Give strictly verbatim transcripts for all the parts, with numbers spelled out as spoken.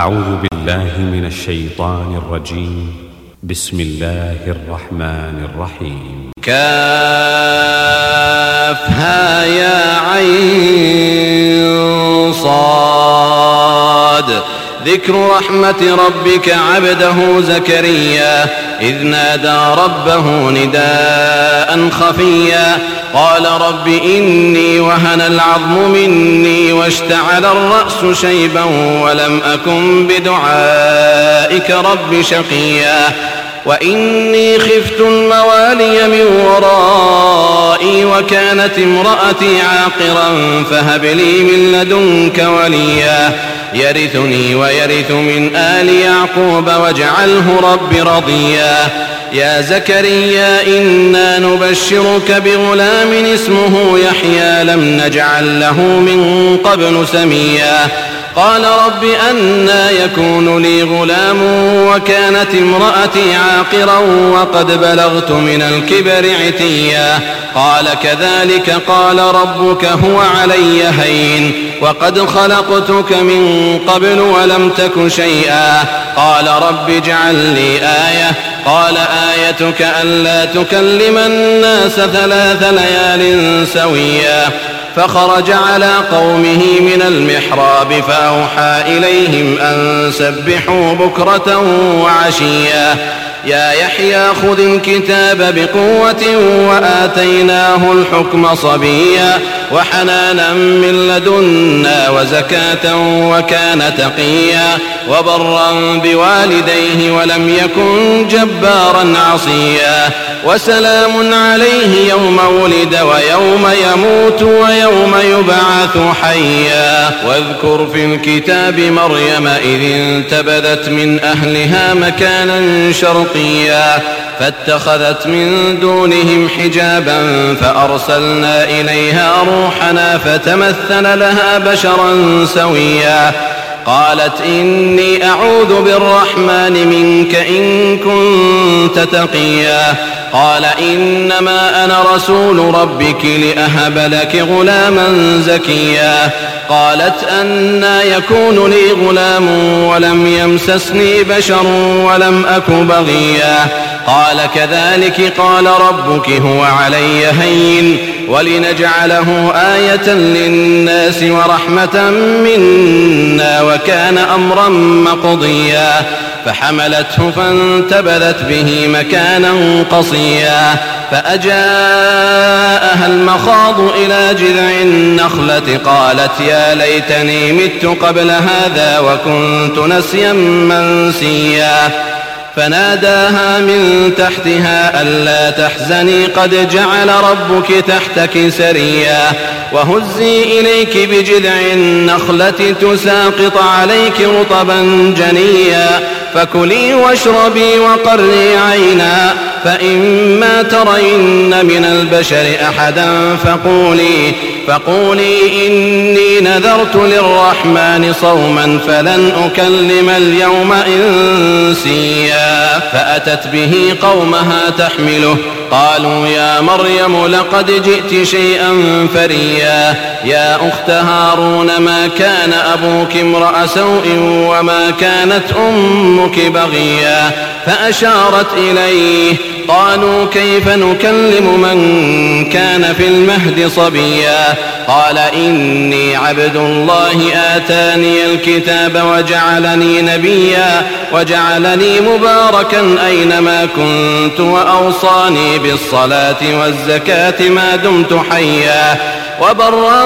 أعوذ بالله من الشيطان الرجيم. بسم الله الرحمن الرحيم. كافها يا عين صاد. ذكر رحمة ربك عبده زكريا إذ نادى ربه نداء خفيا قال رب إني وهن العظم مني واشتعل الرأس شيبا ولم أكن بدعائك رب شقيا وإني خفت الموالي من ورائي وكانت امرأتي عاقرا فهب لي من لدنك وليا يرثني ويرث من آل يعقوب واجعله رب رضيا يا زكريا إنا نبشرك بغلام اسمه يحيى لم نجعل له من قبل سميا قال رب أنى يكون لي غلام وكانت امرأتي عاقرا وقد بلغت من الكبر عتيا قال كذلك قال ربك هو علي هين وقد خلقتك من قبل ولم تك شيئا قال رب اجعل لي آية قال آيتك ألا تكلم الناس ثلاث ليال سويا فخرج على قومه من المحراب فأوحى إليهم أن سبحوا بكرة وعشيا يا يحيى خذ الكتاب بقوة وآتيناه الحكم صبيا وحنانا من لدنا وزكاة وكان تقيا وبرا بوالديه ولم يكن جبارا عصيا وسلام عليه يوم ولد ويوم يموت ويوم يبعث حيا واذكر في الكتاب مريم إذ انتبذت من أهلها مكانا شرقيا فاتخذت من دونهم حجابا فأرسلنا إليها روحنا فتمثل لها بشرا سويا قالت إني أعوذ بالرحمن منك إن كنت تقيا قال إنما أنا رسول ربك لأهب لك غلاما زكيا قالت أنى يكون لي غلام ولم يمسسني بشر ولم أك بغيا قال كذلك قال ربك هو علي هين ولنجعله آية للناس ورحمة منا وكان أمرا مقضيا فحملته فانتبذت به مكانا قصيا فأجاءها المخاض إلى جذع النخلة قالت يا ليتني مت قبل هذا وكنت نسيا منسيا فناداها من تحتها ألا تحزني قد جعل ربك تحتك سريا وهزي إليك بجذع النخلة تساقط عليك رطبا جنيا فكلي واشربي وقري عينا فإما ترين من البشر أحدا فقولي فقولي إني نذرت للرحمن صوما فلن أكلم اليوم إنسيا فأتت به قومها تحمله قالوا يا مريم لقد جئت شيئا فريا يا أخت هارون ما كان أبوك امرأ سوء وما كانت أمك بغيا فأشارت إليه قالوا كيف نكلم من كان في المهد صبيا قال إني عبد الله آتاني الكتاب وجعلني نبيا وجعلني مباركا أينما كنت وأوصاني بالصلاة والزكاة ما دمت حيا وبرا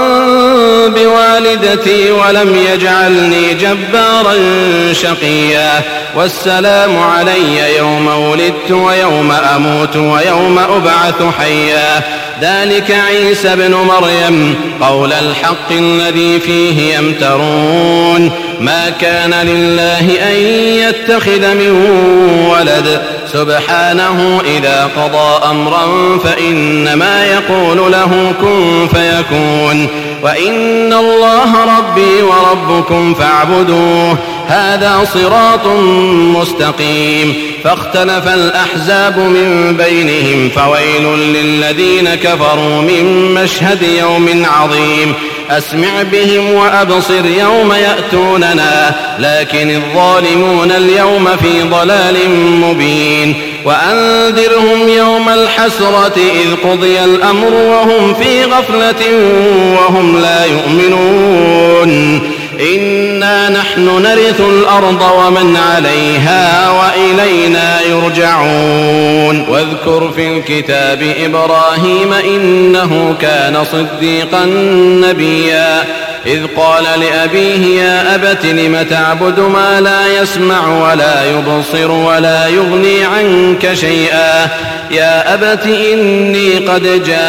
بوالدتي ولم يجعلني جبارا شقيا والسلام علي يوم ولدت ويوم أموت ويوم أبعث حيا ذلك عيسى ابن مريم قول الحق الذي فيه يمترون ما كان لله أن يتخذ من ولد سبحانه إذا قضى أمرا فإنما يقول له كن فيكون وإن الله ربي وربكم فاعبدوه هذا صراط مستقيم فاختلف الأحزاب من بينهم فويل للذين كفروا من مشهد يوم عظيم أسمع بهم وأبصر يوم يأتوننا لكن الظالمون اليوم في ضلال مبين وأنذرهم يوم الحسرة إذ قضي الأمر وهم في غفلة وهم لا يؤمنون إنا نحن نرث الأرض ومن عليها وإلينا يرجعون واذكر في الكتاب إبراهيم إنه كان صديقا نبيا إذ قال لأبيه يا أبت لم تعبد ما لا يسمع ولا يبصر ولا يغني عنك شيئا يا أبت إني قد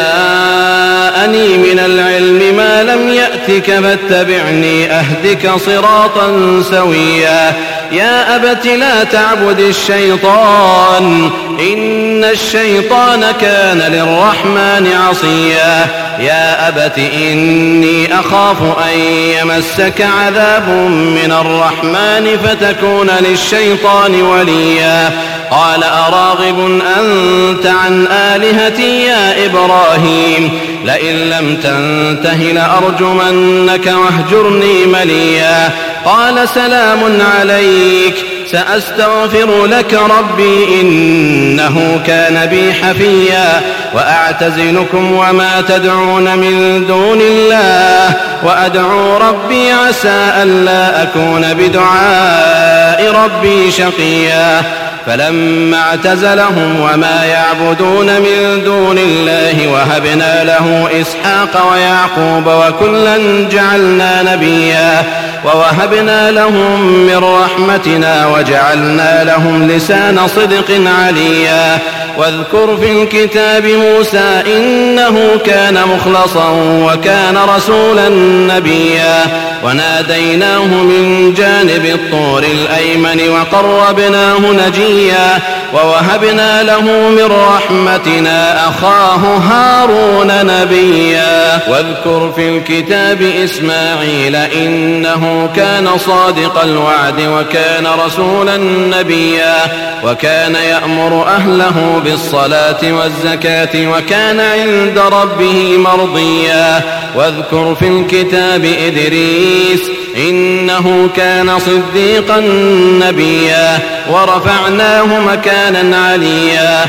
جاءني من العلم ما لم يأتك فاتبعني أهدك صراطا سويا يا أبت لا تعبد الشيطان إن الشيطان كان للرحمن عصيا يا أبت إني أخاف أن يمسك عذاب من الرحمن فتكون للشيطان وليا قال أراغب أنت عن آلهتي يا إبراهيم لئن لم تنته لأرجمنك واهجرني مليا قال سلام عليك سأستغفر لك ربي إنه كان بي حفيا وأعتزلكم وما تدعون من دون الله وأدعو ربي عسى ألا أكون بدعاء ربي شقيا فلما اعتزلهم وما يعبدون من دون الله وهبنا له إسحاق ويعقوب وكلا جعلنا نبيا ووهبنا لهم من رحمتنا وجعلنا لهم لسان صدق عليا واذكر في الكتاب موسى إنه كان مخلصا وكان رسولا نبيا وناديناه من جانب الطور الأيمن وقربناه نجيا ووهبنا له من رحمتنا أخاه هارون نبيا واذكر في الكتاب إسماعيل إنه كان صادق الوعد وكان رسولا نبيا وكان يأمر أهله بالصلاة والزكاة وكان عند ربه مرضيا واذكر في الكتاب إدريس إنه كان صديقا نبيا ورفعناه مكانا عليا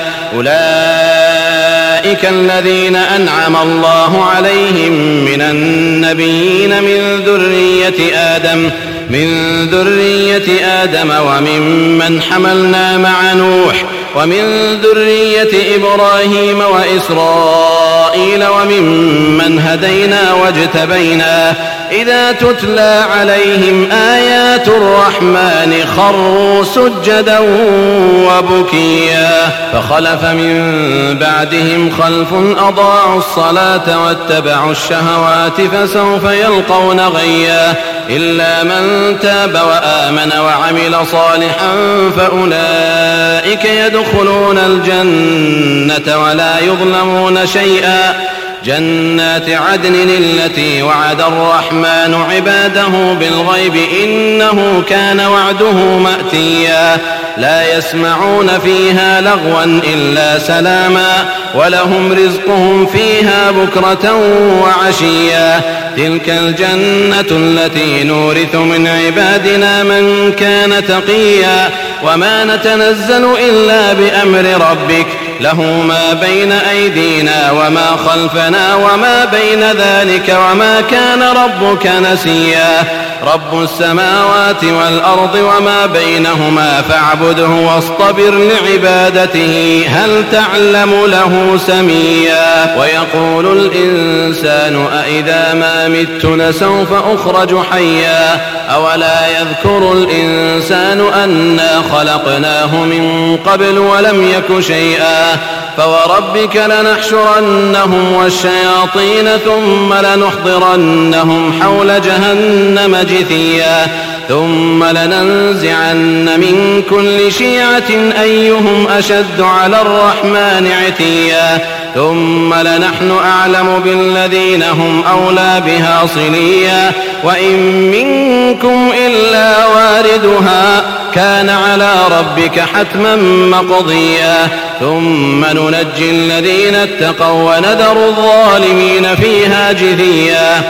أولئك الذين أنعم الله عليهم من النبيين من ذرية آدم من ذرية آدم وممن حملنا مع نوح ومن ذرية إبراهيم وإسرائيل وممن هدينا واجتبينا إذا تتلى عليهم آيات الرحمن خروا سجدا وبكيا فخلف من بعدهم خلف أضاعوا الصلاة واتبعوا الشهوات فسوف يلقون غيا إلا من تاب وآمن وعمل صالحا فأولئك يدخلون الجنة ولا يظلمون شيئا جنات عدن التي وعد الرحمن عباده بالغيب إنه كان وعده مأتيا لا يسمعون فيها لغوا إلا سلاما ولهم رزقهم فيها بكرة وعشيا تلك الجنة التي نورث من عبادنا من كان تقيا وما نتنزل إلا بأمر ربك له ما بين أيدينا وما خلفنا وما بين ذلك وما كان ربك نسيا رب السماوات والأرض وما بينهما فاعبده واصطبر لعبادته هل تعلم له سميا ويقول الإنسان أإذا ما مت لسوف أخرج حيا أولا يذكر الإنسان أنا خلقناه من قبل ولم يك شيئا فوربك لنحشرنهم والشياطين ثم لنحضرنهم حول جهنم جثيا ثم لننزعن من كل شيعة أيهم أشد على الرحمن عتيا ثم لنحن أعلم بالذين هم أولى بها صليا وإن منكم إلا واردها كان على ربك حتما مقضيا ثم ننجي الذين اتقوا ونذر الظالمين فيها جثيا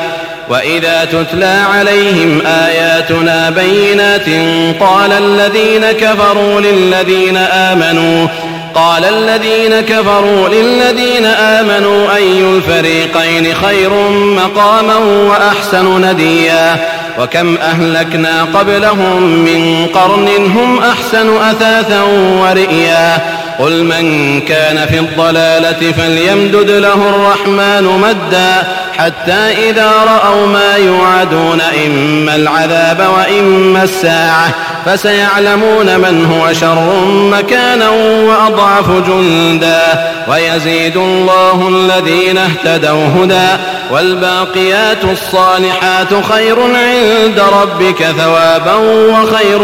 وإذا تتلى عليهم آياتنا بينات قال الذين كفروا للذين آمنوا قال الذين كفروا للذين آمنوا أي الفريقين خير مقاما وأحسن نديا وكم أهلكنا قبلهم من قرن هم أحسن أثاثا ورئيا قل من كان في الضلالة فليمدد له الرحمن مدا حتى إذا رأوا ما يوعدون إما العذاب وإما الساعة فسيعلمون من هو شر مكانا وأضعف جندا ويزيد الله الذين اهتدوا هدى والباقيات الصالحات خير عند ربك ثوابا وخير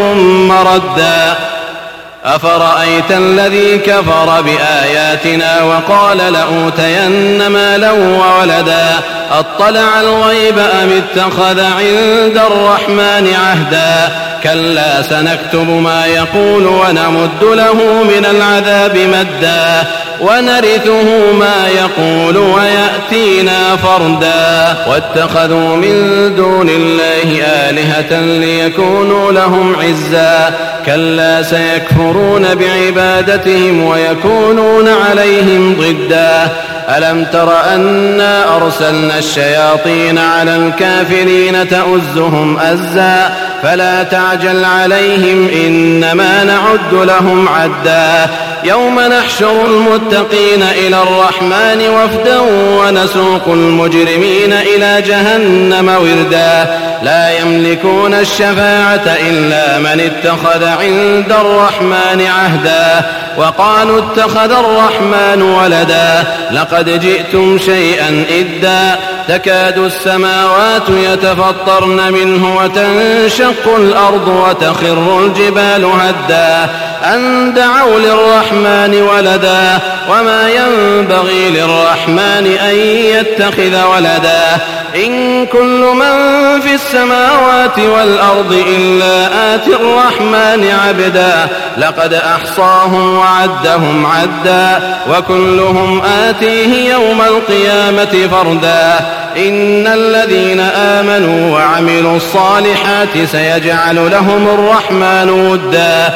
مردا أفرأيت الذي كفر بآياتنا وقال لأوتين مالا وولدا أطلع الغيب أم اتخذ عند الرحمن عهدا كلا سنكتب ما يقول ونمد له من العذاب مدا ونرثه ما يقول ويأتينا فردا واتخذوا من دون الله آلهة ليكونوا لهم عزا كلا سيكفرون بعبادتهم ويكونون عليهم ضدا ألم تر أنا أرسلنا الشياطين على الكافرين تؤزهم أزا فلا تعجل عليهم إنما نعد لهم عدا يوم نحشر المتقين إلى الرحمن وفدا ونسوق المجرمين إلى جهنم وردا لا يملكون الشفاعة إلا من اتخذ عند الرحمن عهدا وقالوا اتخذ الرحمن ولدا لقد جئتم شيئا إدا تكاد السماوات يتفطرن منه وتنشق الأرض وتخر الجبال هدا أن دعوا للرحمن ولدا وما ينبغي للرحمن أن يتخذ ولدا إن كل من في السماوات والأرض إلا آتي الرحمن عبدا لقد أحصاهم وعدهم عدا وكلهم آتيه يوم القيامة فردا إن الذين آمنوا وعملوا الصالحات سيجعل لهم الرحمن ودا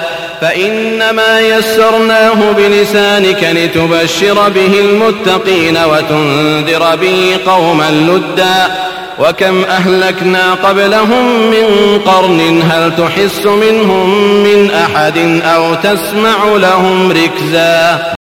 فإنما يسرناه بلسانك لتبشر به المتقين وتنذر به قوما لدا وكم أهلكنا قبلهم من قرن هل تحس منهم من أحد أو تسمع لهم ركزا